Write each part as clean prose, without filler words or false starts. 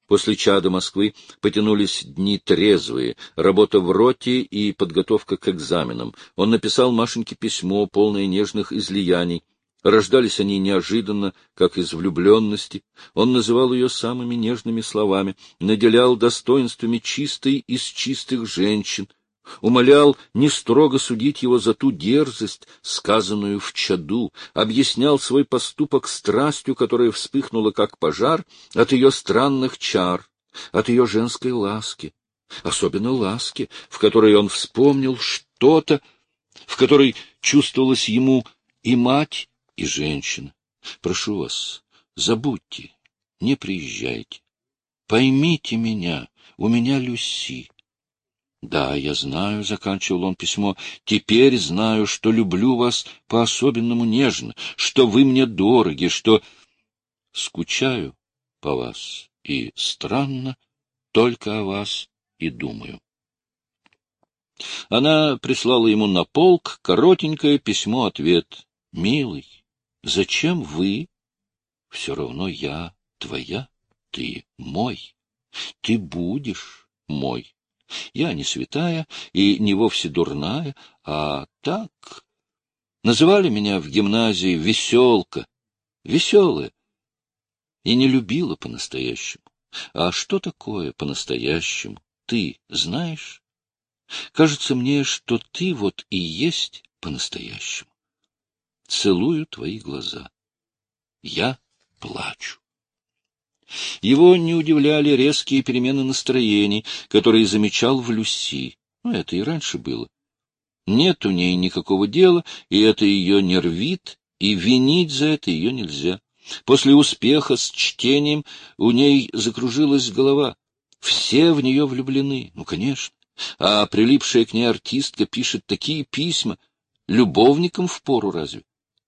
После чада Москвы потянулись дни трезвые, работа в роте и подготовка к экзаменам. Он написал Машеньке письмо, полное нежных излияний. Рождались они неожиданно, как из влюбленности. Он называл ее самыми нежными словами, наделял достоинствами чистой из чистых женщин, умолял не строго судить его за ту дерзость, сказанную в чаду, объяснял свой поступок страстью, которая вспыхнула, как пожар, от ее странных чар, от ее женской ласки, особенно ласки, в которой он вспомнил что-то, в которой чувствовалась ему и мать, и женщина. Прошу вас, забудьте, не приезжайте. Поймите меня, у меня Люси. Да, я знаю, — заканчивал он письмо, — теперь знаю, что люблю вас по-особенному нежно, что вы мне дороги, что скучаю по вас и, странно, только о вас и думаю. Она прислала ему на полк коротенькое письмо-ответ. «Милый, зачем вы? Все равно я твоя, ты мой, ты будешь мой. Я не святая и не вовсе дурная, а так. Называли меня в гимназии веселка, веселая, и не любила по-настоящему. А что такое по-настоящему, ты знаешь? Кажется мне, что ты вот и есть по-настоящему. Целую твои глаза. Я плачу». Его не удивляли резкие перемены настроений, которые замечал в Люси. Это и раньше было. Нет у ней никакого дела, и это ее нервит, и винить за это ее нельзя. После успеха с чтением у ней закружилась голова. Все в нее влюблены, конечно. А прилипшая к ней артистка пишет такие письма. Любовникам впору разве?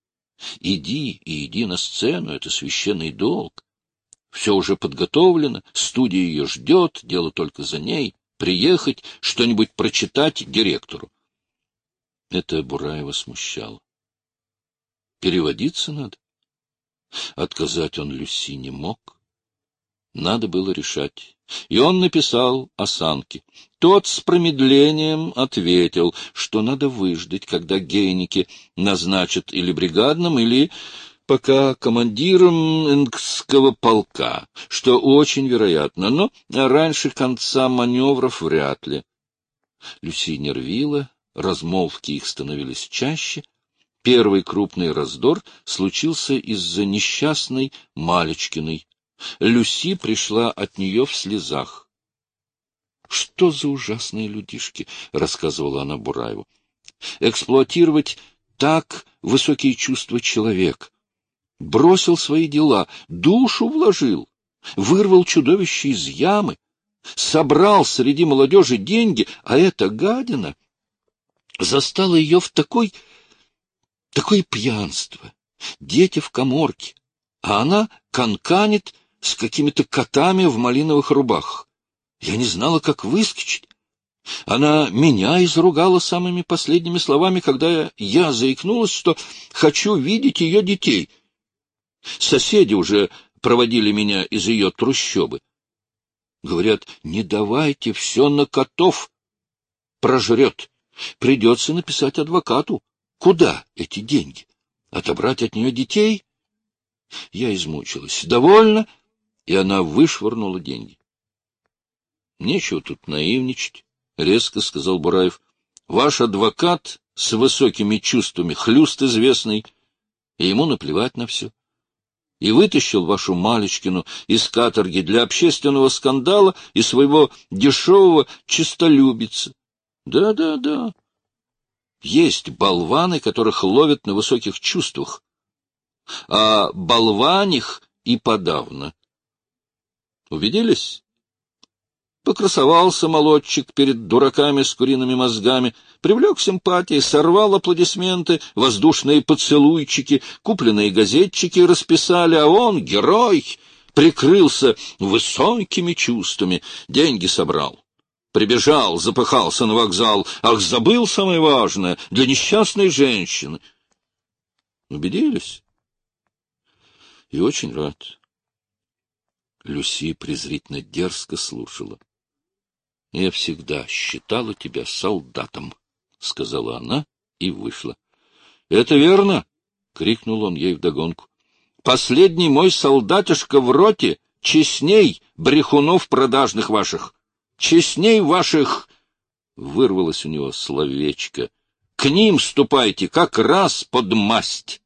Иди на сцену, это священный долг. Все уже подготовлено, студия ее ждет, дело только за ней. Приехать, что-нибудь прочитать директору. Это Бураева смущало. Переводиться надо. Отказать он Люси не мог. Надо было решать. И он написал Осанке. Тот с промедлением ответил, что надо выждать, когда гейники назначат или бригадным, или пока командиром Энгского полка, что очень вероятно, но раньше конца маневров вряд ли. Люси нервила, размолвки их становились чаще. Первый крупный раздор случился из-за несчастной Малечкиной. Люси пришла от нее в слезах. — Что за ужасные людишки, — рассказывала она Бураеву. — Эксплуатировать так высокие чувства человека. Бросил свои дела, душу вложил, вырвал чудовище из ямы, собрал среди молодежи деньги, а эта гадина застала ее в такое пьянство. Дети в каморке, а она канканит с какими-то котами в малиновых рубахах. Я не знала, как выскочить. Она меня изругала самыми последними словами, когда я заикнулась, что хочу видеть ее детей. Соседи уже проводили меня из ее трущобы. Говорят, не давайте все на котов. Прожрет. Придется написать адвокату. Куда эти деньги? Отобрать от нее детей? Я измучилась. Довольно. И она вышвырнула деньги. Нечего тут наивничать, — резко сказал Бураев. Ваш адвокат с высокими чувствами, хлюст известный, и ему наплевать на все. И вытащил вашу Малечкину из каторги для общественного скандала и своего дешевого честолюбица. Да. Есть болваны, которых ловят на высоких чувствах, а болваних и подавно. Убедились? Покрасовался молодчик перед дураками с куриными мозгами, привлек симпатии, сорвал аплодисменты, воздушные поцелуйчики, купленные газетчики расписали, а он, герой, прикрылся высокими чувствами, деньги собрал. Прибежал, запыхался на вокзал. Ах, забыл самое важное для несчастной женщины. Убедились? И очень рад. Люси презрительно дерзко слушала. — Я всегда считала тебя солдатом, — сказала она и вышла. — Это верно! — крикнул он ей вдогонку. — Последний мой солдатишка в роте честней брехунов продажных ваших! Честней ваших! — вырвалось у него словечко. — К ним ступайте, как раз под масть!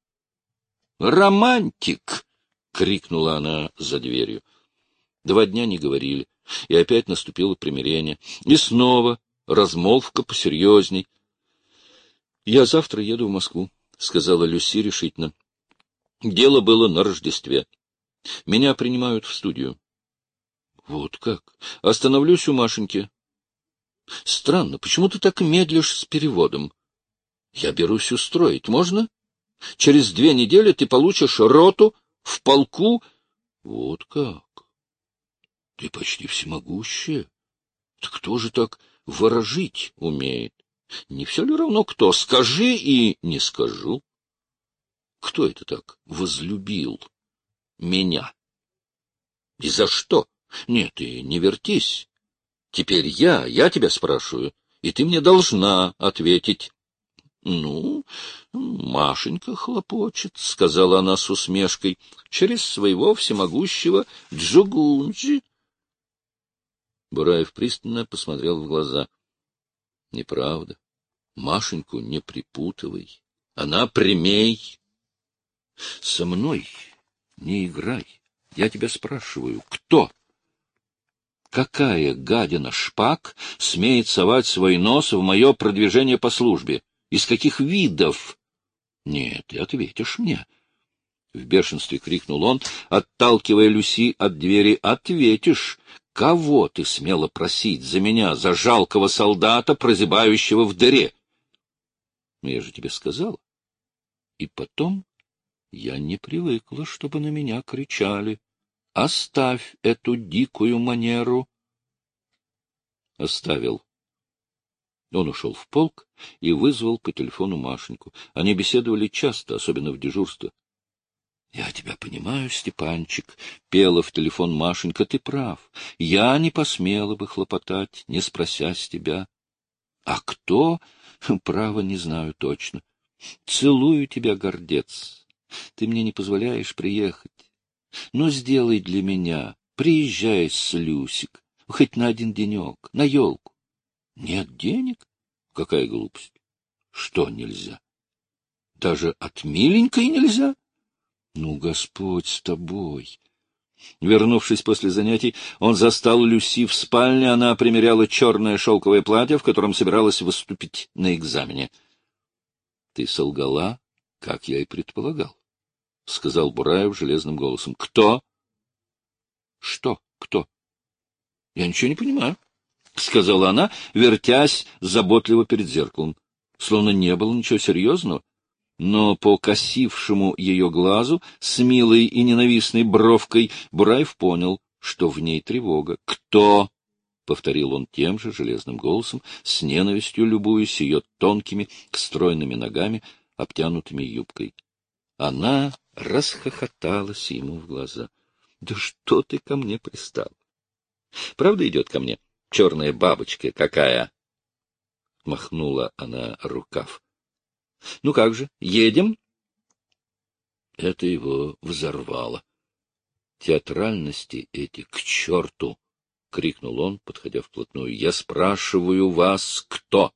— Романтик! — крикнула она за дверью. 2 дня не говорили, и опять наступило примирение. И снова размолвка посерьезней. — Я завтра еду в Москву, — сказала Люси решительно. Дело было на Рождестве. Меня принимают в студию. — Вот как? Остановлюсь у Машеньки. — Странно, почему ты так медлишь с переводом? Я берусь устроить. Можно? Через 2 недели ты получишь роту в полку. Вот как? Ты почти всемогущая. Да кто же так ворожить умеет? Не все ли равно кто? Скажи и не скажу. Кто это так возлюбил меня? И за что? Нет, и не вертись. Теперь я тебя спрашиваю, и ты мне должна ответить. — Ну, Машенька хлопочет, — сказала она с усмешкой, — через своего всемогущего Джугунджи. Бураев пристально посмотрел в глаза. — Неправда. Машеньку не припутывай. Она прямей. — Со мной не играй. Я тебя спрашиваю, кто? Какая гадина Шпак смеет совать свой нос в мое продвижение по службе? Из каких видов? Нет, ты ответишь мне. В бешенстве крикнул он, отталкивая Люси от двери. Ответишь. Кого ты смела просить за меня, за жалкого солдата, прозябающего в дыре? Я же тебе сказала. И потом я не привыкла, чтобы на меня кричали. Оставь эту дикую манеру. Оставил. Он ушел в полк и вызвал по телефону Машеньку. Они беседовали часто, особенно в дежурство. — Я тебя понимаю, Степанчик, — пела в телефон Машенька, — ты прав. Я не посмела бы хлопотать, не спросясь тебя. А кто? Право, не знаю точно. Целую тебя, гордец. Ты мне не позволяешь приехать. Но сделай для меня, приезжай с Люсик, хоть на 1 денек, на елку. Нет денег? Какая глупость. Что нельзя? Даже от миленькой нельзя? Ну, Господь с тобой. Вернувшись после занятий, он застал Люси в спальне. Она примеряла черное шелковое платье, в котором собиралась выступить на экзамене. — Ты солгала, как я и предполагал, — сказал Бураев железным голосом. — Кто? — Что? Кто? — Я ничего не понимаю, — сказала она, вертясь заботливо перед зеркалом. Словно не было ничего серьезного. Но по косившему ее глазу с милой и ненавистной бровкой Бураев понял, что в ней тревога. «Кто?» — повторил он тем же железным голосом, с ненавистью любуясь ее тонкими, стройными ногами, обтянутыми юбкой. Она расхохоталась ему в глаза. — Да что ты ко мне пристал? Правда идет ко мне? Черная бабочка какая! Махнула она рукав. — Ну как же, едем? Это его взорвало. — Театральности эти к черту! — крикнул он, подходя вплотную. — Я спрашиваю вас, кто?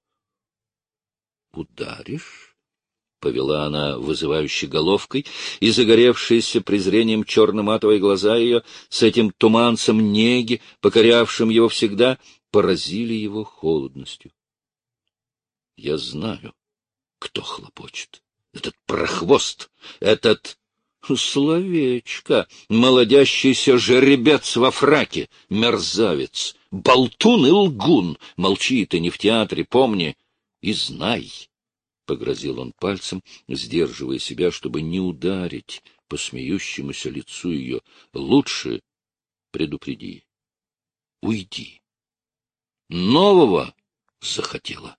— Ударишь? — повела она вызывающей головкой, и загоревшиеся презрением черно-матовые глаза ее с этим туманцем неги, покорявшим его всегда, поразили его холодностью. — Я знаю, кто хлопочет. Этот прохвост, этот... Словечко, молодящийся жеребец во фраке, мерзавец, болтун и лгун. Молчи ты, не в театре, помни, и знай, — погрозил он пальцем, сдерживая себя, чтобы не ударить по смеющемуся лицу ее. — Лучше предупреди. Уйди. Нового захотела.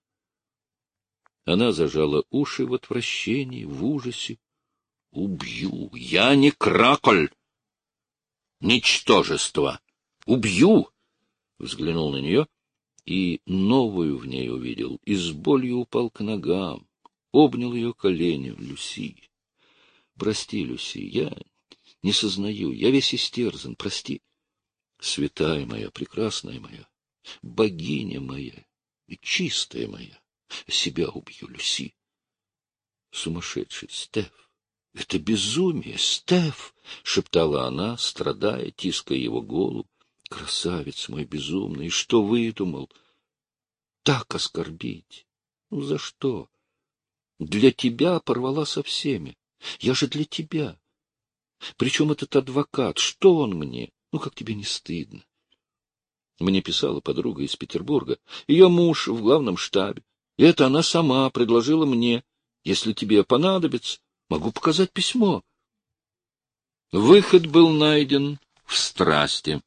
Она зажала уши в отвращении, в ужасе. — Убью! Я не Краколь! Ничтожество! Убью! Взглянул на нее и новую в ней увидел, и с болью упал к ногам, обнял ее колени. Люси, прости, Люси, я не сознаю, я весь истерзан, прости. Святая моя, прекрасная моя, богиня моя и чистая моя, себя убью, Люси. Сумасшедший, Стеф! Это безумие, Стеф! — шептала она, страдая, тиская его голову. Красавец мой безумный, что выдумал? Так оскорбить? Ну, за что? Для тебя порвала со всеми. Я же для тебя. Причем этот адвокат, что он мне? Ну, как тебе не стыдно? Мне писала подруга из Петербурга. Ее муж в главном штабе. И это она сама предложила мне. Если тебе понадобится, могу показать письмо. Выход был найден в страсти.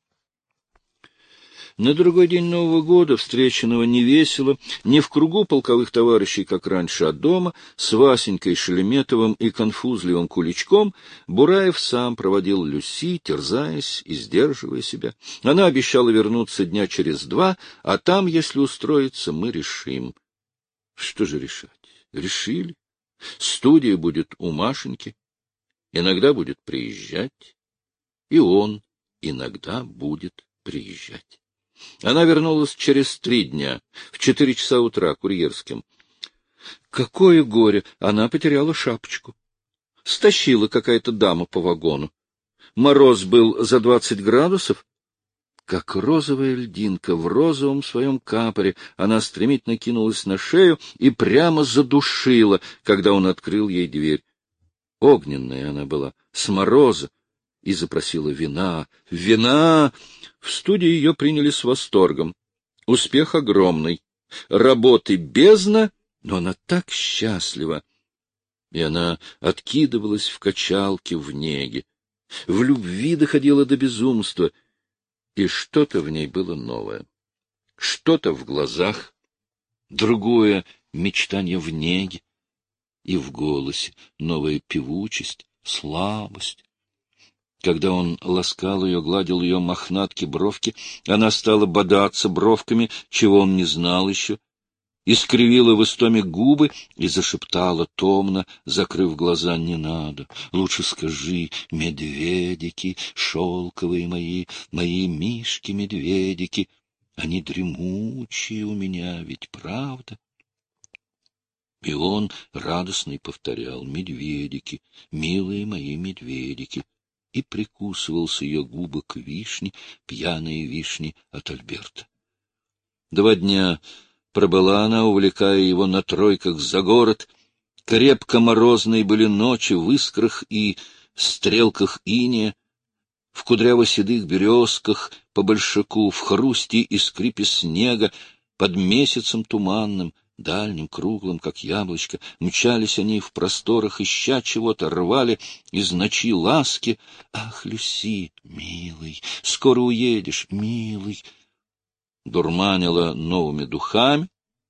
На другой день Нового года, встреченного невесело, не в кругу полковых товарищей, как раньше, а дома, с Васенькой Шереметовым и конфузливым Куличком, Бураев сам проводил Люси, терзаясь и сдерживая себя. Она обещала вернуться дня через 2, а там, если устроится, мы решим. Что же решать? Решили. Студия будет у Машеньки, иногда будет приезжать, и он иногда будет приезжать. Она вернулась через 3 дня, в 4 часа утра, курьерским. Какое горе! Она потеряла шапочку. Стащила какая-то дама по вагону. Мороз был за 20 градусов. Как розовая льдинка в розовом своем капоре, она стремительно кинулась на шею и прямо задушила, когда он открыл ей дверь. Огненная она была, с мороза, и запросила вина. Вина! В студии ее приняли с восторгом. Успех огромный. Работы бездна, но она так счастлива. И она откидывалась в качалке в неге. В любви доходила до безумства. И что-то в ней было новое. Что-то в глазах, другое мечтание в неге. И в голосе новая певучесть, слабость. Когда он ласкал ее, гладил ее мохнатки бровки, она стала бодаться бровками, чего он не знал еще, искривила в истоме губы и зашептала томно, закрыв глаза: «Не надо, лучше скажи, медведики, шелковые мои, мои мишки-медведики, они дремучие у меня, ведь правда?» И он радостно повторял: «Медведики, милые мои медведики», и прикусывал с ее губок вишни, пьяные вишни от Альберта. 2 дня пробыла она, увлекая его на тройках за город. Крепко морозные были ночи в искрах и стрелках иния, в кудряво-седых березках по большаку, в хрусте и скрипе снега, под месяцем туманным, дальним, круглым, как яблочко, мчались они в просторах, ища чего-то, рвали из ночи ласки. «Ах, Люси, милый, скоро уедешь, милый!» Дурманила новыми духами,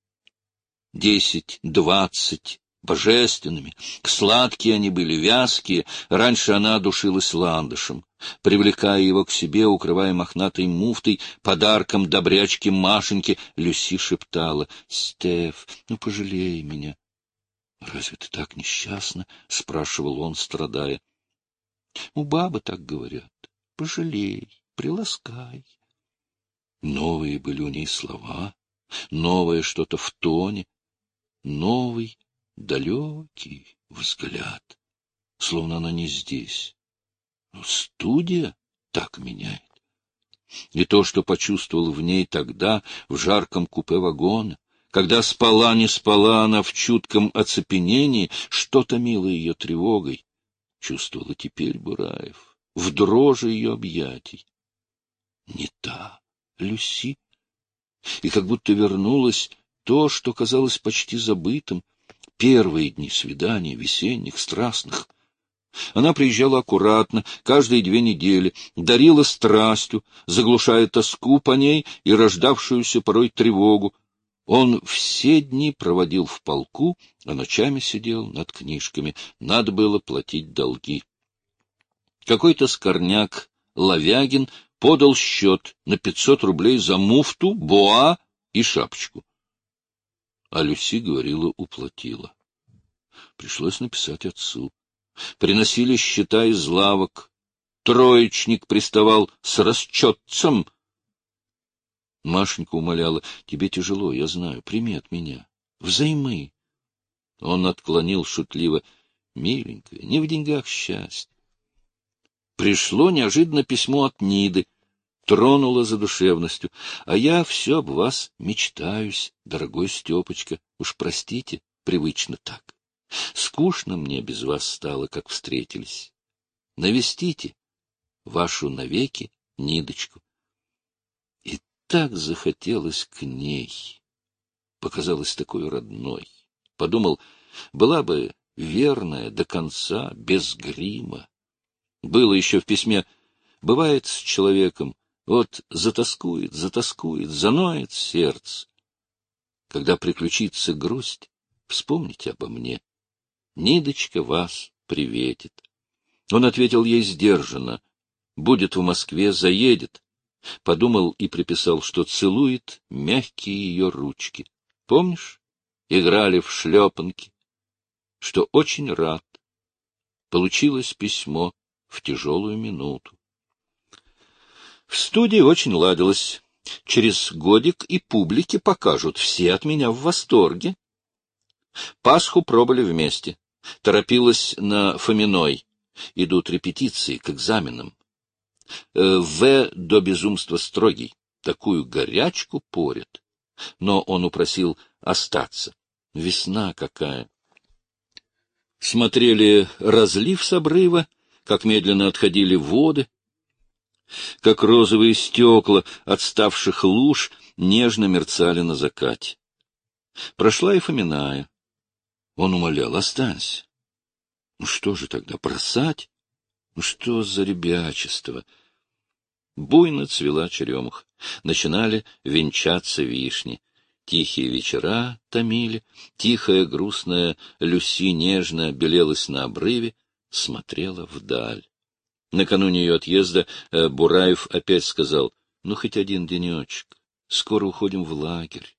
10-20 божественными. Сладкие они были, вязкие. Раньше она душилась ландышем. Привлекая его к себе, укрывая мохнатой муфтой, подарком добрячки Машеньки, Люси шептала: «Стеф, ну пожалей меня». «Разве ты так несчастна?» — спрашивал он, страдая. «У бабы так говорят. Пожалей, приласкай». Новые были у ней слова, новое что-то в тоне, новый, далекий взгляд, словно она не здесь. Но студия так меняет. И то, что почувствовал в ней тогда, в жарком купе вагона, когда спала, не спала она в чутком оцепенении, что томило ее тревогой, чувствовала теперь Бураев, в дрожи ее объятий. Не та Люси. И как будто вернулось то, что казалось почти забытым, первые дни свиданий, весенних, страстных. Она приезжала аккуратно, каждые 2 недели, дарила страстью, заглушая тоску по ней и рождавшуюся порой тревогу. Он все дни проводил в полку, а ночами сидел над книжками. Надо было платить долги. Какой-то скорняк Лавягин подал счет на 500 рублей за муфту, боа и шапочку. А Люси говорила, уплатила. Пришлось написать отцу. Приносили счета из лавок. Троечник приставал с расчетцем. Машенька умоляла: тебе тяжело, я знаю, прими от меня. Взаймы. Он отклонил шутливо: миленькая, не в деньгах счастье. Пришло неожиданно письмо от Ниды. Тронуло задушевностью. А я все об вас мечтаюсь, дорогой Степочка. Уж простите, привычно так. Скучно мне без вас стало, как встретились. Навестите вашу навеки Нидочку. И так захотелось к ней. Показалась такой родной. Подумал, была бы верная до конца, без грима. Было еще в письме: бывает с человеком, вот затоскует, заноет сердце. Когда приключится грусть, вспомните обо мне. Нидочка вас приветит. Он ответил ей сдержанно: будет в Москве, заедет. Подумал и приписал, что целует мягкие ее ручки. Помнишь, играли в шлепанки? Что очень рад. Получилось письмо в тяжелую минуту. В студии очень ладилось. Через годик и публике покажут. Все от меня в восторге. Пасху пробыли вместе. Торопилась на Фоминой. Идут репетиции к экзаменам. В. до безумства строгий. Такую горячку порет. Но он упросил остаться. Весна какая. Смотрели разлив с обрыва, как медленно отходили воды, как розовые стекла отставших луж нежно мерцали на закате. Прошла и Фоминая. Он умолял: останься. Ну что же тогда, бросать? Ну что за ребячество? Буйно цвела черемуха. Начинали венчаться вишни. Тихие вечера томили. Тихая грустная Люси нежно белелась на обрыве, смотрела вдаль. Накануне ее отъезда Бураев опять сказал: ну, хоть один денечек, скоро уходим в лагерь.